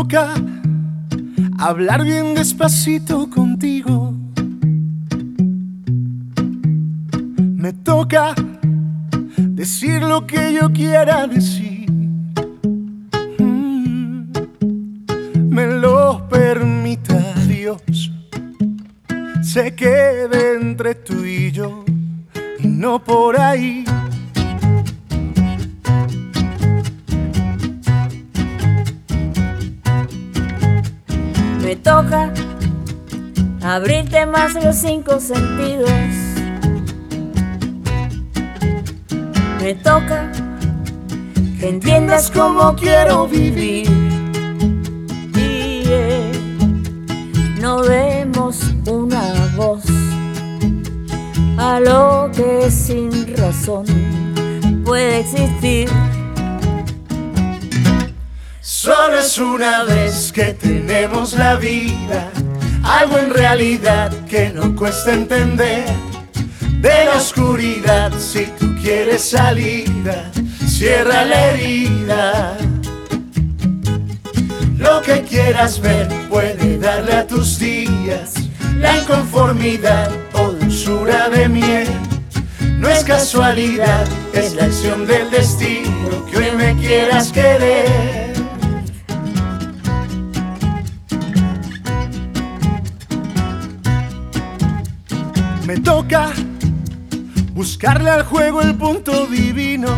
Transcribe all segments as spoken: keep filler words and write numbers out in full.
toca hablar bien despacito contigo. Me toca decir lo que yo quiera decir. Mm, me lo permita Dios. Se quede entre tú y yo y no por ahí. Me toca abrirte más los cinco sentidos. Me toca que entiendas cómo quiero vivir. Y eh, no demos una voz a lo que sin razón puede existir. Solo es una vez que tenemos la vida, algo en realidad que no cuesta entender. De la oscuridad, si tú quieres salida, cierra la herida. Lo que quieras ver puede darle a tus días la inconformidad o dulzura de miel. No es casualidad, es la acción del destino que hoy me quieras querer. Me toca buscarle al juego el punto divino.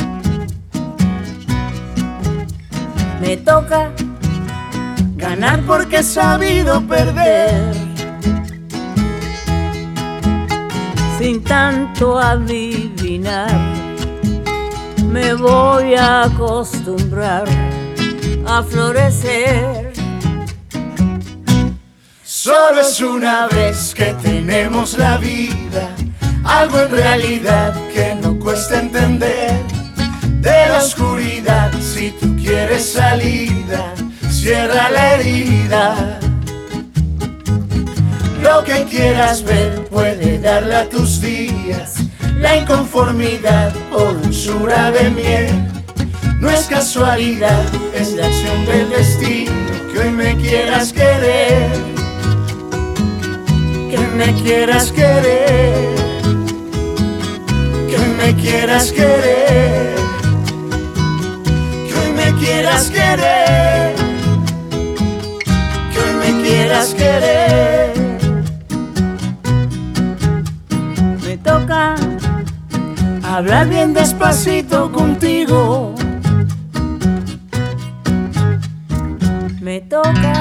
Me toca Ganar porque he sabido perder. sin tanto adivinar. Me voy a acostumbrar a florecer. Solo es una vez que tenemos la vida, algo en realidad que no cuesta entender. De la oscuridad, si tú quieres salida, cierra la herida. Lo que quieras ver puede darle a tus días la inconformidad o dulzura de miel. No es casualidad, es la acción del destino que hoy me quieras querer. Que me quieras querer, que me quieras querer, que hoy me quieras querer, que hoy me quieras querer. Me toca Hablar bien despacito contigo. Me toca